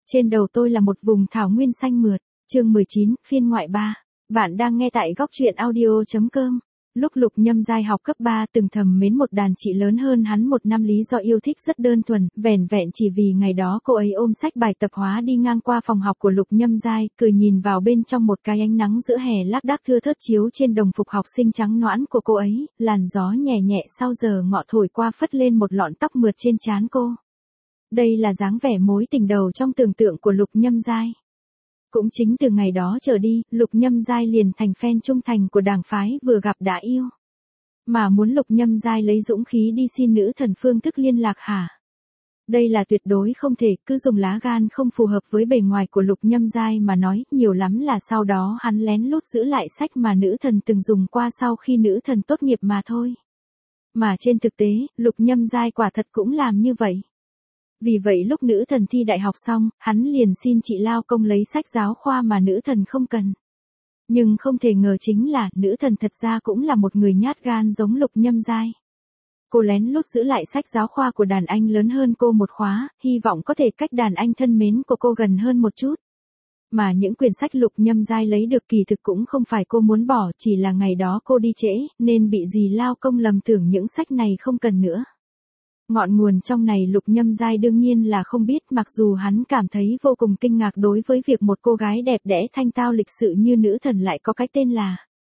Trên đầu tôi là một vùng thảo nguyên xanh mượt. Chương 19, phiên ngoại 3. Bạn đang nghe tại góc truyện audio.com. Lúc Lục Nhâm Giai học cấp 3 từng thầm mến một đàn chị lớn hơn hắn một năm, lý do yêu thích rất đơn thuần, vẻn vẹn chỉ vì ngày đó cô ấy ôm sách bài tập hóa đi ngang qua phòng học của Lục Nhâm Giai, cười nhìn vào bên trong một cái ánh nắng giữa hè lác đác thưa thớt chiếu trên đồng phục học sinh trắng nõn của cô ấy, làn gió nhẹ nhẹ sau giờ ngọ thổi qua phất lên một lọn tóc mượt trên trán cô. Đây là dáng vẻ mối tình đầu trong tưởng tượng của Lục Nhâm Giai. Cũng chính từ ngày đó trở đi, Lục Nhâm Giai liền thành fan trung thành của đảng phái vừa gặp đã yêu. Mà muốn Lục Nhâm Giai lấy dũng khí đi xin nữ thần phương thức liên lạc hả? Đây là tuyệt đối không thể, cứ dùng lá gan không phù hợp với bề ngoài của Lục Nhâm Giai mà nói, nhiều lắm là sau đó hắn lén lút giữ lại sách mà nữ thần từng dùng qua sau khi nữ thần tốt nghiệp mà thôi. Mà trên thực tế, Lục Nhâm Giai quả thật cũng làm như vậy. Vì vậy lúc nữ thần thi đại học xong, hắn liền xin chị lao công lấy sách giáo khoa mà nữ thần không cần. Nhưng không thể ngờ chính là, nữ thần thật ra cũng là một người nhát gan giống Lục Nhâm Giai. Cô lén lút giữ lại sách giáo khoa của đàn anh lớn hơn cô một khóa, hy vọng có thể cách đàn anh thân mến của cô gần hơn một chút. Mà những quyển sách Lục Nhâm Giai lấy được kỳ thực cũng không phải cô muốn bỏ, chỉ là ngày đó cô đi trễ, nên bị dì lao công lầm tưởng những sách này không cần nữa. Ngọn nguồn trong này Lục Nhâm Giai đương nhiên là không biết, mặc dù hắn cảm thấy vô cùng kinh ngạc đối với việc một cô gái đẹp đẽ thanh tao lịch sự như nữ thần lại có cái tên là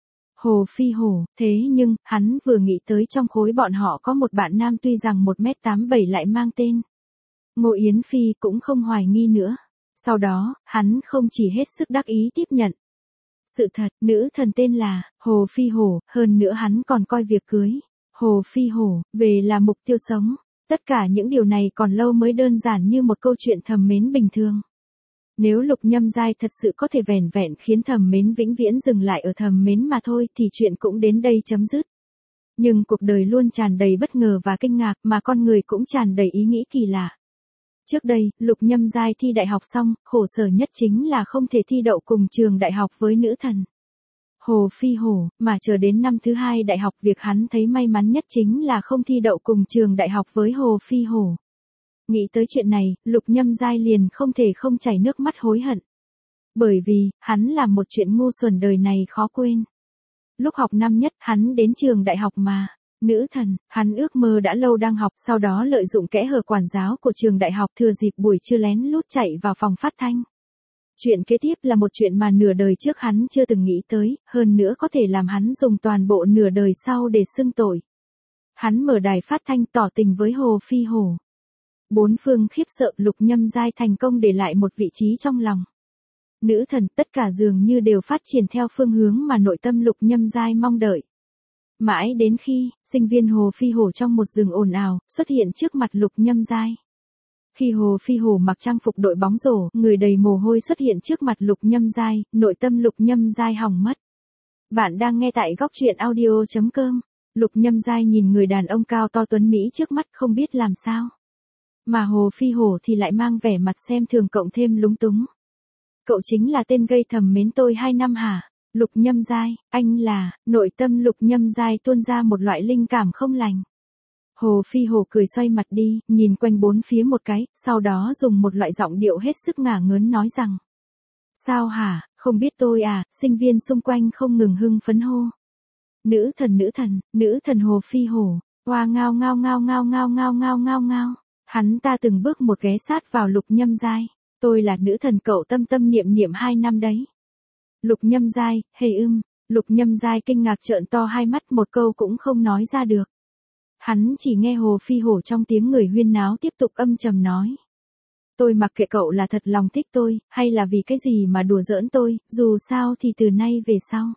Hồ Phi Hổ, thế nhưng, hắn vừa nghĩ tới trong khối bọn họ có một bạn nam tuy rằng 1m87 lại mang tên Ngô Yến Phi, cũng không hoài nghi nữa. Sau đó, hắn không chỉ hết sức đắc ý tiếp nhận sự thật, nữ thần tên là Hồ Phi Hổ, hơn nữa hắn còn coi việc cưới Hồ Phi Hổ về là mục tiêu sống. Tất cả những điều này còn lâu mới đơn giản như một câu chuyện thầm mến bình thường. Nếu Lục Nhâm Giai thật sự có thể vẻn vẹn khiến thầm mến vĩnh viễn dừng lại ở thầm mến mà thôi thì chuyện cũng đến đây chấm dứt. Nhưng cuộc đời luôn tràn đầy bất ngờ và kinh ngạc, mà con người cũng tràn đầy ý nghĩ kỳ lạ. Trước đây, Lục Nhâm Giai thi đại học xong, khổ sở nhất chính là không thể thi đậu cùng trường đại học với nữ thần Hồ Phi Hổ, mà chờ đến năm thứ 2 đại học, việc hắn thấy may mắn nhất chính là không thi đậu cùng trường đại học với Hồ Phi Hổ. Nghĩ tới chuyện này, Lục Nhâm Giai liền không thể không chảy nước mắt hối hận. Bởi vì, hắn làm một chuyện ngu xuẩn đời này khó quên. Lúc học năm nhất, hắn đến trường đại học mà. Nữ thần, hắn ước mơ đã lâu đang học, sau đó lợi dụng kẽ hở quản giáo của trường đại học, thừa dịp buổi trưa lén lút chạy vào phòng phát thanh. Chuyện kế tiếp là một chuyện mà nửa đời trước hắn chưa từng nghĩ tới, hơn nữa có thể làm hắn dùng toàn bộ nửa đời sau để xưng tội. Hắn mở đài phát thanh tỏ tình với Hồ Phi Hổ. Bốn phương khiếp sợ, Lục Nhâm Giai thành công để lại một vị trí trong lòng nữ thần, tất cả dường như đều phát triển theo phương hướng mà nội tâm Lục Nhâm Giai mong đợi. Mãi đến khi, sinh viên Hồ Phi Hổ trong một rừng ồn ào, xuất hiện trước mặt Lục Nhâm Giai. Khi Hồ Phi Hổ mặc trang phục đội bóng rổ, người đầy mồ hôi xuất hiện trước mặt Lục Nhâm Giai, nội tâm Lục Nhâm Giai hỏng mất. Bạn đang nghe tại góc truyện audio.com. Lục Nhâm Giai nhìn người đàn ông cao to tuấn Mỹ trước mắt không biết làm sao. Mà Hồ Phi Hổ thì lại mang vẻ mặt xem thường cộng thêm lúng túng. Cậu chính là tên gây thầm mến tôi 2 năm hả? Lục Nhâm Giai, anh là, nội tâm Lục Nhâm Giai tuôn ra một loại linh cảm không lành. Hồ Phi Hổ cười xoay mặt đi, nhìn quanh bốn phía một cái, sau đó dùng một loại giọng điệu hết sức ngả ngớn nói rằng: Sao hả, không biết tôi à? Sinh viên xung quanh không ngừng hưng phấn hô. Nữ thần Hồ Phi Hổ, hoa ngao ngao ngao ngao ngao ngao ngao ngao ngao. Hắn ta từng bước một ghé sát vào Lục Nhâm Giai. Tôi là nữ thần cậu tâm tâm niệm niệm 2 năm đấy. Lục Nhâm Giai, Lục Nhâm Giai kinh ngạc trợn to hai mắt, một câu cũng không nói ra được. Hắn chỉ nghe Hồ Phi Hổ trong tiếng người huyên náo tiếp tục âm trầm nói. Tôi mặc kệ cậu là thật lòng thích tôi, hay là vì cái gì mà đùa giỡn tôi, dù sao thì từ nay về sau.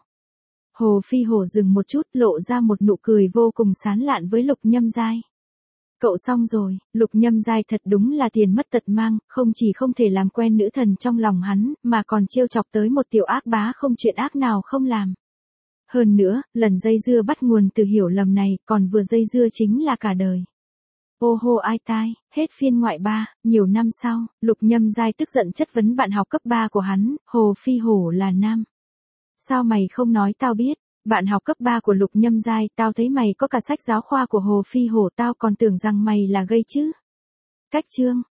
Hồ Phi Hổ dừng một chút, lộ ra một nụ cười vô cùng sán lạn với Lục Nhâm Giai. Cậu xong rồi, Lục Nhâm Giai thật đúng là tiền mất tật mang, không chỉ không thể làm quen nữ thần trong lòng hắn, mà còn trêu chọc tới một tiểu ác bá không chuyện ác nào không làm. Hơn nữa, lần dây dưa bắt nguồn từ hiểu lầm này, còn vừa dây dưa chính là cả đời. Ô hô ai tai, hết phiên ngoại 3, nhiều năm sau, Lục Nhâm Giai tức giận chất vấn bạn học cấp 3 của hắn, Hồ Phi Hổ là nam. Sao mày không nói tao biết? Bạn học cấp 3 của Lục Nhâm Giai, tao thấy mày có cả sách giáo khoa của Hồ Phi Hổ, tao còn tưởng rằng mày là gay chứ. Cách chương.